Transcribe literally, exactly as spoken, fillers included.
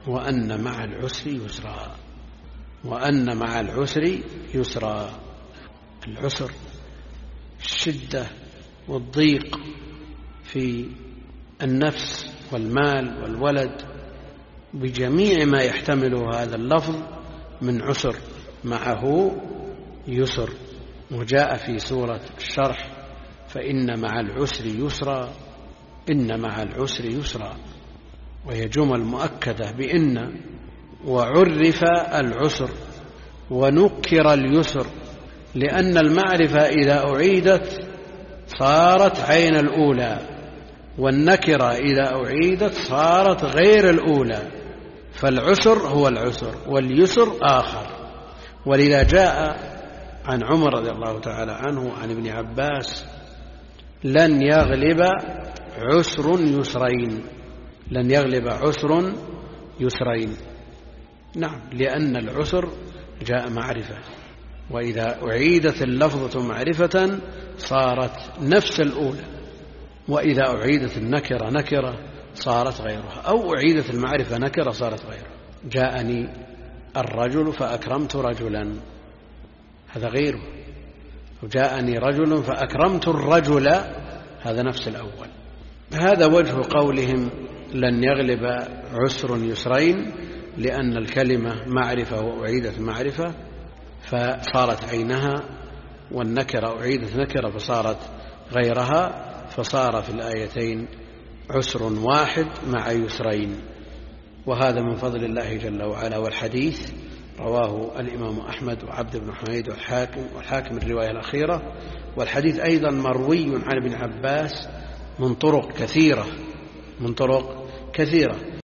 وأن مع العسر يسرا، وأن مع العسر يسرا. العسر الشدة والضيق في النفس والمال والولد بجميع ما يحتمله هذا اللفظ من عسر، معه يسر. وجاء في سورة الشرح: فإن مع العسر يسرا، إن مع العسر يسرا، وهي جمل مؤكدة بإن. وعرف العسر ونكر اليسر، لأن المعرفة إذا أعيدت صارت عين الأولى، والنكرة إذا أعيدت صارت غير الأولى، فالعسر هو العسر واليسر آخر. ولذا جاء عن عمر رضي الله تعالى عنه عن ابن عباس: لن يغلب عسر يسرين، لن يغلب عسر يسرين. نعم، لأن العسر جاء معرفة، وإذا أعيدت اللفظة معرفة صارت نفس الأولى، وإذا أعيدت النكرة نكرة صارت غيرها، أو أعيدت المعرفة نكرة صارت غيرها. جاءني الرجل فأكرمت رجلا، هذا غيره. وجاءني رجل فأكرمت الرجل، هذا نفس الأول. هذا وجه قولهم لن يغلب عسر يسرين، لأن الكلمة معرفة وأعيدت معرفة فصارت عينها، والنكرة أعيدت نكرة فصارت غيرها، فصار في الآيتين عسر واحد مع يسرين. وهذا من فضل الله جل وعلا. والحديث رواه الإمام أحمد وعبد بن حميد والحاكم والحاكم الرواية الأخيرة. والحديث أيضا مروي عن ابن عباس من طرق كثيرة من طرق كثيرة